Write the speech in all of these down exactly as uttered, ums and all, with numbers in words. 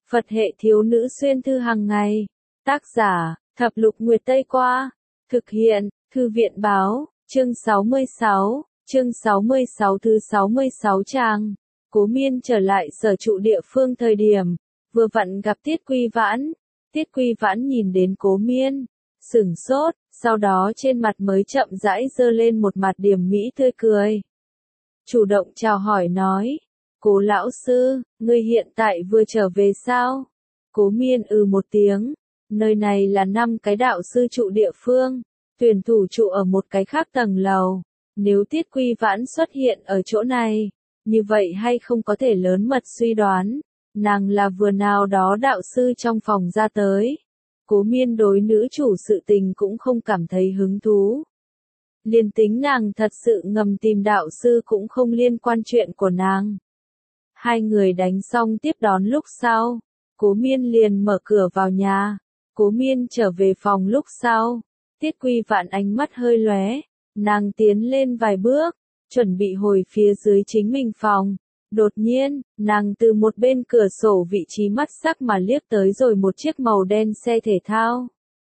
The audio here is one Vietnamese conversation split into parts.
Phật hệ thiếu nữ xuyên thư hàng ngày. Tác giả, Thập Lục Nguyệt Tây Qua. Thực hiện, Thư viện Báo, chương sáu mươi sáu, chương sáu mươi sáu thứ sáu mươi sáu trang. Cố Miên trở lại sở trụ địa phương thời điểm, vừa vặn gặp Tiết Quy Vãn. Tiết Quy Vãn nhìn đến Cố Miên, sửng sốt, sau đó trên mặt mới chậm rãi giơ lên một mặt điềm mỹ tươi cười. Chủ động chào hỏi nói, Cố lão sư, ngươi hiện tại vừa trở về sao? Cố Miên ừ một tiếng, nơi này là năm cái đạo sư trụ địa phương, tuyển thủ trụ ở một cái khác tầng lầu. Nếu Tiết Quy Vãn xuất hiện ở chỗ này, như vậy hay không có thể lớn mật suy đoán, nàng là vừa nào đó đạo sư trong phòng ra tới. Cố Miên đối nữ chủ sự tình cũng không cảm thấy hứng thú. Liên tính nàng thật sự ngầm tìm đạo sư cũng không liên quan chuyện của nàng. Hai người đánh xong tiếp đón lúc sau, Cố Miên liền mở cửa vào nhà. Cố Miên trở về phòng lúc sau, Tiết Quy Vãn ánh mắt hơi lóe, nàng tiến lên vài bước, chuẩn bị hồi phía dưới chính mình phòng. Đột nhiên, nàng từ một bên cửa sổ vị trí mắt sắc mà liếc tới rồi một chiếc màu đen xe thể thao.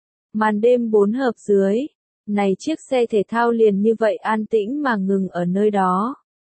Màn đêm bốn hợp dưới, này chiếc xe thể thao liền như vậy an tĩnh mà ngừng ở nơi đó.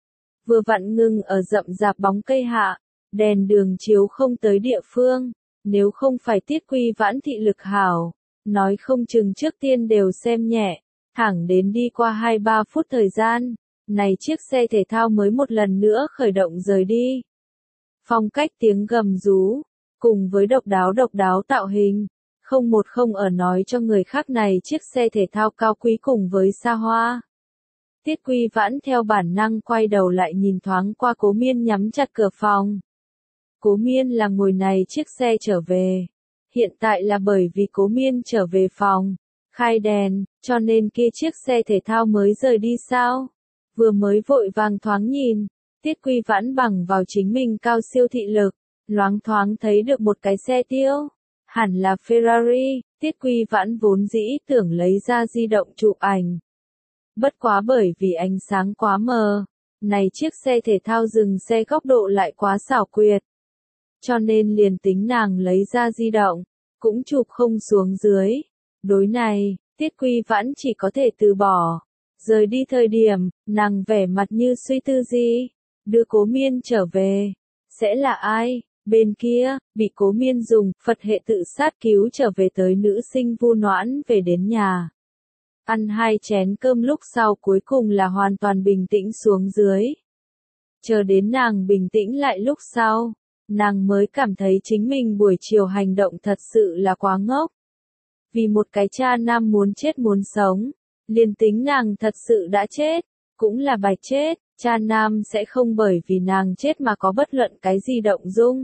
Vừa vặn ngừng ở rậm rạp bóng cây hạ, đèn đường chiếu không tới địa phương, nếu không phải Tiết Quy Vãn thị lực hảo, nói không chừng trước tiên đều xem nhẹ, thẳng đến đi qua hai ba phút thời gian, này chiếc xe thể thao mới một lần nữa khởi động rời đi. Phong cách tiếng gầm rú, cùng với độc đáo độc đáo tạo hình, không một không ở nói cho người khác này chiếc xe thể thao cao quý cùng với xa hoa. Tiết Quy Vãn theo bản năng quay đầu lại nhìn thoáng qua Cố Miên nhắm chặt cửa phòng. Cố Miên là ngồi này chiếc xe trở về. Hiện tại là bởi vì Cố Miên trở về phòng, khai đèn, cho nên kia chiếc xe thể thao mới rời đi sao? Vừa mới vội vàng thoáng nhìn, Tiết Quy Vãn bằng vào chính mình cao siêu thị lực, loáng thoáng thấy được một cái xe tiêu. Hẳn là Ferrari, Tiết Quy Vãn vốn dĩ tưởng lấy ra di động chụp ảnh. Bất quá bởi vì ánh sáng quá mờ, này chiếc xe thể thao dừng xe góc độ lại quá xảo quyệt. Cho nên liền tính nàng lấy ra di động, cũng chụp không xuống dưới. Đối này, Tiết Quy Vãn chỉ có thể từ bỏ. Rời đi thời điểm, nàng vẻ mặt như suy tư gì, đưa Cố Miên trở về. Sẽ là ai? Bên kia, bị Cố Miên dùng Phật hệ tự sát cứu trở về tới nữ sinh Vu Noãn về đến nhà. Ăn hai chén cơm lúc sau cuối cùng là hoàn toàn bình tĩnh xuống dưới. Chờ đến nàng bình tĩnh lại lúc sau, nàng mới cảm thấy chính mình buổi chiều hành động thật sự là quá ngốc. Vì một cái cha nam muốn chết muốn sống, liền tính nàng thật sự đã chết, cũng là bạch chết, cha nam sẽ không bởi vì nàng chết mà có bất luận cái gì động dung.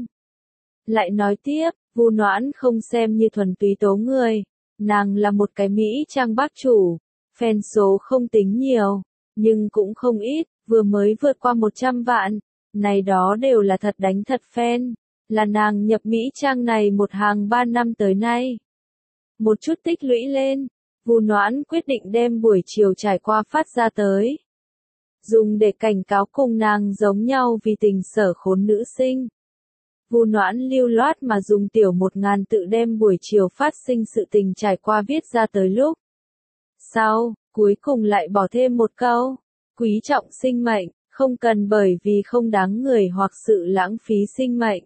Lại nói tiếp, Vu Noãn không xem như thuần túy tố người, nàng là một cái Mỹ trang bác chủ, fan số không tính nhiều, nhưng cũng không ít, vừa mới vượt qua một trăm vạn, này đó đều là thật đánh thật fan, là nàng nhập Mỹ trang này một hàng ba năm tới nay. Một chút tích lũy lên, Vu Noãn quyết định đem buổi chiều trải qua phát ra tới. Dùng để cảnh cáo cùng nàng giống nhau vì tình sở khốn nữ sinh. Vu Noãn lưu loát mà dùng tiểu một ngàn tự đem buổi chiều phát sinh sự tình trải qua viết ra tới lúc. Sau, cuối cùng lại bỏ thêm một câu, quý trọng sinh mệnh, không cần bởi vì không đáng người hoặc sự lãng phí sinh mệnh.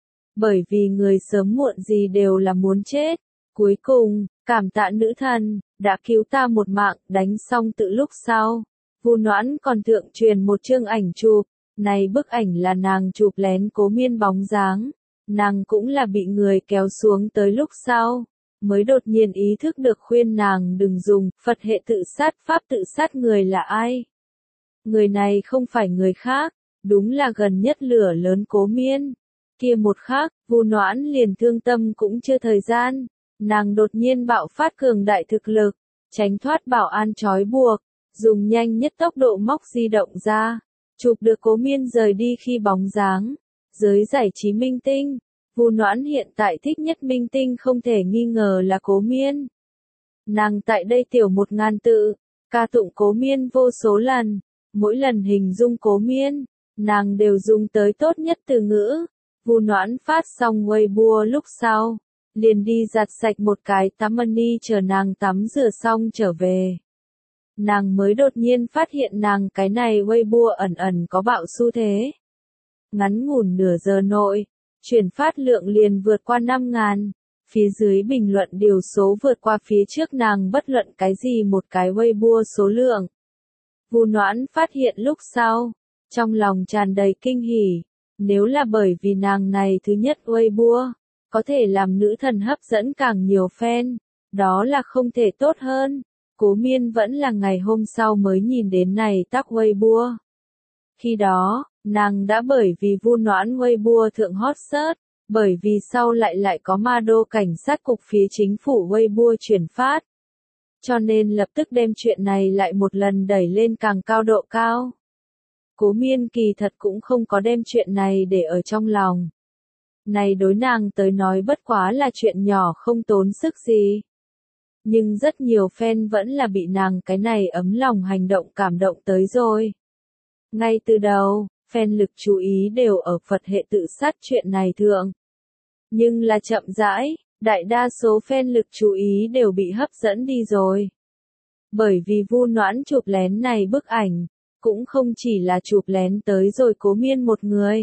Bởi vì người sớm muộn gì đều là muốn chết. Cuối cùng, cảm tạ nữ thần, đã cứu ta một mạng, đánh xong tự lúc sau. Vu Noãn còn thượng truyền một chương ảnh chụp, này bức ảnh là nàng chụp lén Cố Miên bóng dáng. Nàng cũng là bị người kéo xuống tới lúc sau, mới đột nhiên ý thức được khuyên nàng đừng dùng Phật hệ tự sát pháp tự sát người là ai. Người này không phải người khác, đúng là gần nhất lửa lớn Cố Miên. Kia một khắc, Vu Noãn liền thương tâm cũng chưa thời gian. Nàng đột nhiên bạo phát cường đại thực lực, tránh thoát bảo an trói buộc, dùng nhanh nhất tốc độ móc di động ra, chụp được Cố Miên rời đi khi bóng dáng. Giới giải trí minh tinh, Vu Noãn hiện tại thích nhất minh tinh không thể nghi ngờ là Cố Miên. Nàng tại đây tiểu một ngàn tự, ca tụng Cố Miên vô số lần, mỗi lần hình dung Cố Miên, nàng đều dùng tới tốt nhất từ ngữ. Vu Noãn phát xong Weibo lúc sau, liền đi giặt sạch một cái tắm mani chờ nàng tắm rửa xong trở về. Nàng mới đột nhiên phát hiện nàng cái này Weibo ẩn ẩn có bạo xu thế. Ngắn ngủn nửa giờ nội, chuyển phát lượng liền vượt qua năm ngàn, phía dưới bình luận điều số vượt qua phía trước nàng bất luận cái gì một cái Weibo số lượng. Vu Noãn phát hiện lúc sau, trong lòng tràn đầy kinh hỉ, nếu là bởi vì nàng này thứ nhất Weibo, có thể làm nữ thần hấp dẫn càng nhiều fan, đó là không thể tốt hơn. Cố Miên vẫn là ngày hôm sau mới nhìn đến này tắc Weibo. Khi đó, nàng đã bởi vì Vu Noãn Weibo thượng hot search, bởi vì sau lại lại có ma đô cảnh sát cục phía chính phủ Weibo chuyển phát. Cho nên lập tức đem chuyện này lại một lần đẩy lên càng cao độ cao. Cố Miên kỳ thật cũng không có đem chuyện này để ở trong lòng. Này đối nàng tới nói bất quá là chuyện nhỏ không tốn sức gì. Nhưng rất nhiều fan vẫn là bị nàng cái này ấm lòng hành động cảm động tới rồi. Ngay từ đầu, fan lực chú ý đều ở Phật hệ tự sát chuyện này thượng. Nhưng là chậm rãi, đại đa số fan lực chú ý đều bị hấp dẫn đi rồi. Bởi vì Vu Noãn chụp lén này bức ảnh, cũng không chỉ là chụp lén tới rồi Cố Miên một người.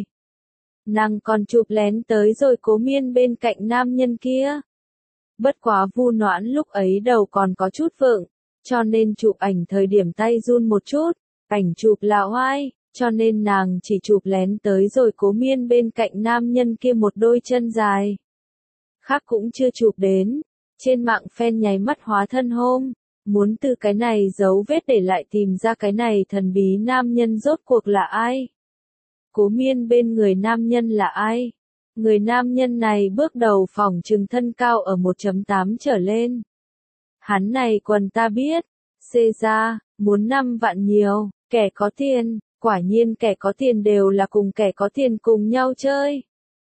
Nàng còn chụp lén tới rồi Cố Miên bên cạnh nam nhân kia. Bất quá Vu Noãn lúc ấy đầu còn có chút vượng, cho nên chụp ảnh thời điểm tay run một chút, ảnh chụp là oai, cho nên nàng chỉ chụp lén tới rồi Cố Miên bên cạnh nam nhân kia một đôi chân dài. Khác cũng chưa chụp đến, trên mạng fan nháy mắt hóa thân hôm, muốn từ cái này dấu vết để lại tìm ra cái này thần bí nam nhân rốt cuộc là ai. Cố Miên bên người nam nhân là ai? Người nam nhân này bước đầu phỏng chừng thân cao ở một chấm tám trở lên. Hắn này quần ta biết, xê ra, muốn năm vạn nhiều, kẻ có tiền, quả nhiên kẻ có tiền đều là cùng kẻ có tiền cùng nhau chơi.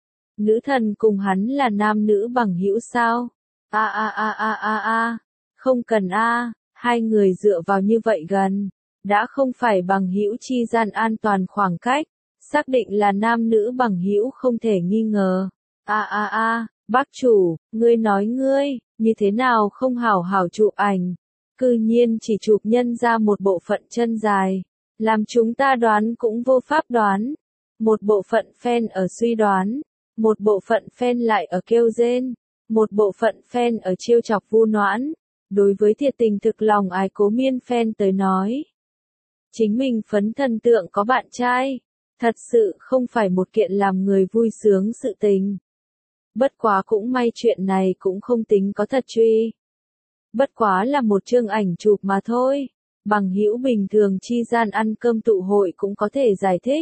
Nữ thần cùng hắn là nam nữ bằng hữu sao? A a a a a a, không cần a, hai người dựa vào như vậy gần, đã không phải bằng hữu chi gian an toàn khoảng cách. Xác định là nam nữ bằng hữu không thể nghi ngờ. A a a, bác chủ, ngươi nói ngươi, như thế nào không hảo hảo chụp ảnh, cư nhiên chỉ chụp nhân ra một bộ phận chân dài, làm chúng ta đoán cũng vô pháp đoán. Một bộ phận fan ở suy đoán, một bộ phận fan lại ở kêu rên, một bộ phận fan ở trêu chọc Vu Noãn. Đối với thiệt tình thực lòng ái Cố Miên fan tới nói, chính mình phấn thần tượng có bạn trai. Thật sự không phải một kiện làm người vui sướng sự tình. Bất quá cũng may chuyện này cũng không tính có thật truy. Bất quá là một chương ảnh chụp mà thôi. Bằng hữu bình thường chi gian ăn cơm tụ hội cũng có thể giải thích.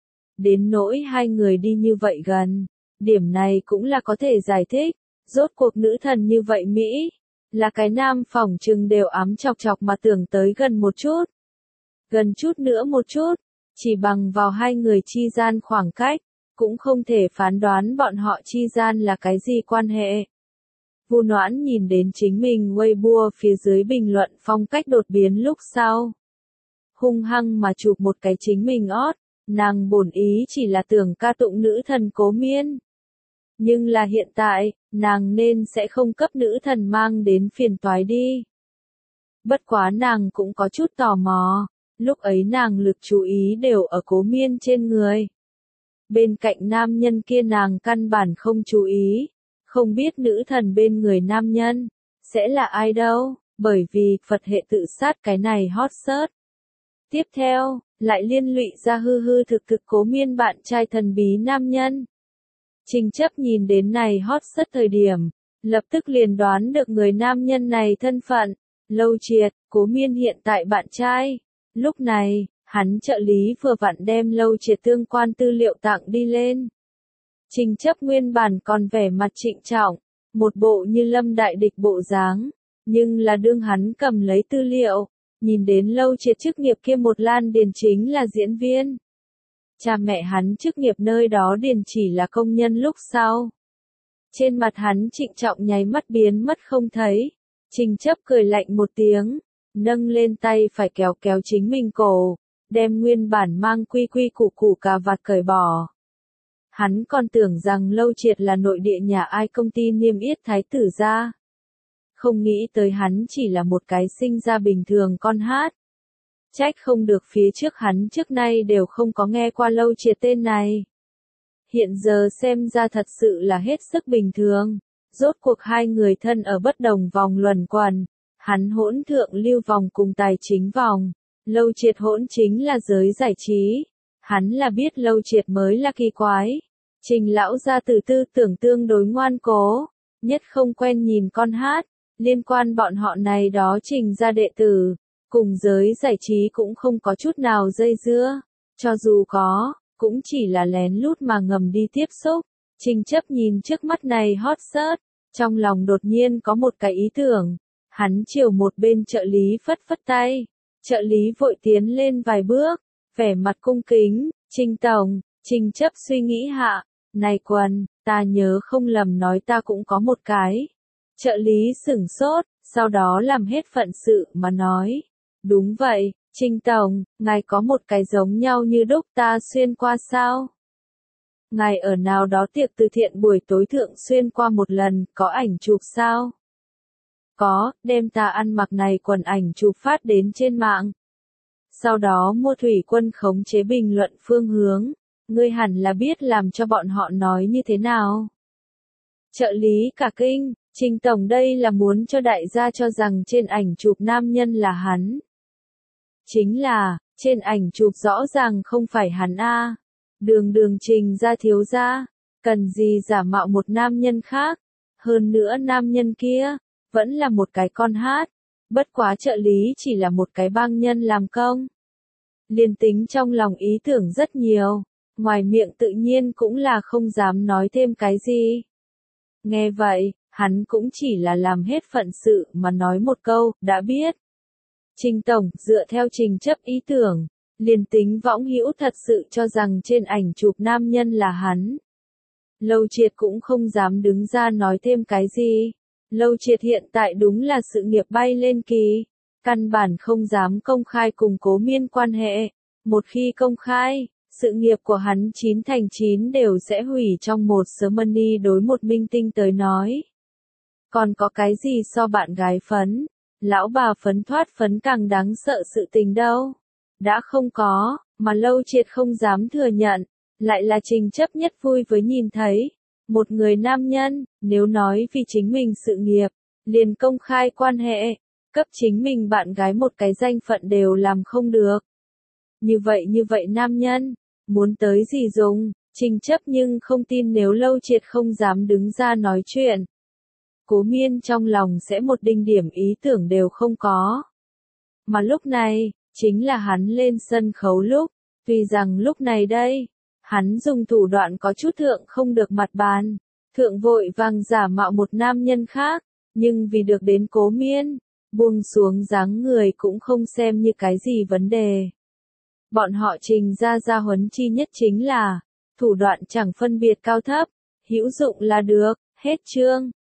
Đến nỗi hai người đi như vậy gần, điểm này cũng là có thể giải thích. Rốt cuộc nữ thần như vậy Mỹ, là cái nam phỏng chừng đều ám chọc chọc mà tưởng tới gần một chút. Gần chút nữa một chút. Chỉ bằng vào hai người chi gian khoảng cách, cũng không thể phán đoán bọn họ chi gian là cái gì quan hệ. Vu Noãn nhìn đến chính mình Weibo phía dưới bình luận phong cách đột biến lúc sau. Hung hăng mà chụp một cái chính mình ót, nàng bổn ý chỉ là tưởng ca tụng nữ thần Cố Miên. Nhưng là hiện tại, nàng nên sẽ không cấp nữ thần mang đến phiền toái đi. Bất quá nàng cũng có chút tò mò. Lúc ấy nàng lực chú ý đều ở Cố Miên trên người. Bên cạnh nam nhân kia nàng căn bản không chú ý, không biết nữ thần bên người nam nhân, sẽ là ai đâu, bởi vì Phật hệ tự sát cái này hot search. Tiếp theo, lại liên lụy ra hư hư thực thực Cố Miên bạn trai thần bí nam nhân. Trình Chấp nhìn đến này hot search thời điểm, lập tức liền đoán được người nam nhân này thân phận, Lâu Triệt, Cố Miên hiện tại bạn trai. Lúc này, hắn trợ lý vừa vặn đem Lâu Triệt tương quan tư liệu tặng đi lên. Trình Chấp nguyên bản còn vẻ mặt trịnh trọng, một bộ như lâm đại địch bộ dáng, nhưng là đương hắn cầm lấy tư liệu, nhìn đến Lâu Triệt chức nghiệp kia một lan điền chính là diễn viên. Cha mẹ hắn chức nghiệp nơi đó điền chỉ là công nhân lúc sau. Trên mặt hắn trịnh trọng nháy mắt biến mất không thấy, Trình Chấp cười lạnh một tiếng. Nâng lên tay phải kéo kéo chính mình cổ, đem nguyên bản mang quy quy củ củ cà vạt cởi bỏ. Hắn còn tưởng rằng Lâu Triệt là nội địa nhà ai công ty niêm yết thái tử gia. Không nghĩ tới hắn chỉ là một cái sinh ra bình thường con hát. Trách không được phía trước hắn trước nay đều không có nghe qua Lâu Triệt tên này. Hiện giờ xem ra thật sự là hết sức bình thường. Rốt cuộc hai người thân ở bất đồng vòng luẩn quẩn. Hắn hỗn thượng lưu vòng cùng tài chính vòng. Lâu Triệt hỗn chính là giới giải trí. Hắn là biết Lâu Triệt mới là kỳ quái. Trình lão gia từ tư tưởng tương đối ngoan cố. Nhất không quen nhìn con hát. Liên quan bọn họ này đó Trình gia đệ tử. Cùng giới giải trí cũng không có chút nào dây dưa. Cho dù có, cũng chỉ là lén lút mà ngầm đi tiếp xúc. Trình chấp nhìn trước mắt này hot search. Trong lòng đột nhiên có một cái ý tưởng. Hắn chiều một bên trợ lý phất phất tay. Trợ lý vội tiến lên vài bước. Vẻ mặt cung kính. Trình tổng, Trình chấp suy nghĩ hạ. Này quần, ta nhớ không lầm nói ta cũng có một cái. Trợ lý sửng sốt, sau đó làm hết phận sự mà nói. Đúng vậy, Trình tổng, ngài có một cái giống nhau như đúc ta xuyên qua sao? Ngài ở nào đó tiệc từ thiện buổi tối thượng xuyên qua một lần, có ảnh chụp sao? Có, đem ta ăn mặc này quần ảnh chụp phát đến trên mạng. Sau đó mua thủy quân khống chế bình luận phương hướng. Ngươi hẳn là biết làm cho bọn họ nói như thế nào. Trợ lý cả kinh, Trình tổng đây là muốn cho đại gia cho rằng trên ảnh chụp nam nhân là hắn. Chính là, trên ảnh chụp rõ ràng không phải hắn a. Đường đường Trình gia thiếu gia, cần gì giả mạo một nam nhân khác. Hơn nữa nam nhân kia, vẫn là một cái con hát. Bất quá trợ lý chỉ là một cái bang nhân làm công. Liên tính trong lòng ý tưởng rất nhiều. Ngoài miệng tự nhiên cũng là không dám nói thêm cái gì. Nghe vậy, hắn cũng chỉ là làm hết phận sự mà nói một câu, đã biết. Trình tổng, dựa theo Trình chấp ý tưởng, liền tính võng hữu thật sự cho rằng trên ảnh chụp nam nhân là hắn. Lâu Triệt cũng không dám đứng ra nói thêm cái gì. Lâu Triệt hiện tại đúng là sự nghiệp bay lên kỳ. Căn bản không dám công khai cùng Cố Miên quan hệ. Một khi công khai, sự nghiệp của hắn chín thành chín đều sẽ hủy trong một sớm money đối một minh tinh tới nói. Còn có cái gì so bạn gái phấn, lão bà phấn thoát phấn càng đáng sợ sự tình đâu. Đã không có, mà Lâu Triệt không dám thừa nhận, lại là Trình chấp nhất vui với nhìn thấy. Một người nam nhân, nếu nói vì chính mình sự nghiệp, liền công khai quan hệ, cấp chính mình bạn gái một cái danh phận đều làm không được. Như vậy như vậy nam nhân, muốn tới gì dùng, Trình chấp nhưng không tin nếu Lâu Triệt không dám đứng ra nói chuyện. Cố Miên trong lòng sẽ một đinh điểm ý tưởng đều không có. Mà lúc này, chính là hắn lên sân khấu lúc, tuy rằng lúc này đây, hắn dùng thủ đoạn có chút thượng không được mặt bàn, thượng vội vàng giả mạo một nam nhân khác, nhưng vì được đến Cố Miên, buông xuống dáng người cũng không xem như cái gì vấn đề. Bọn họ Trình ra ra huấn chi nhất chính là, thủ đoạn chẳng phân biệt cao thấp, hữu dụng là được, hết chương.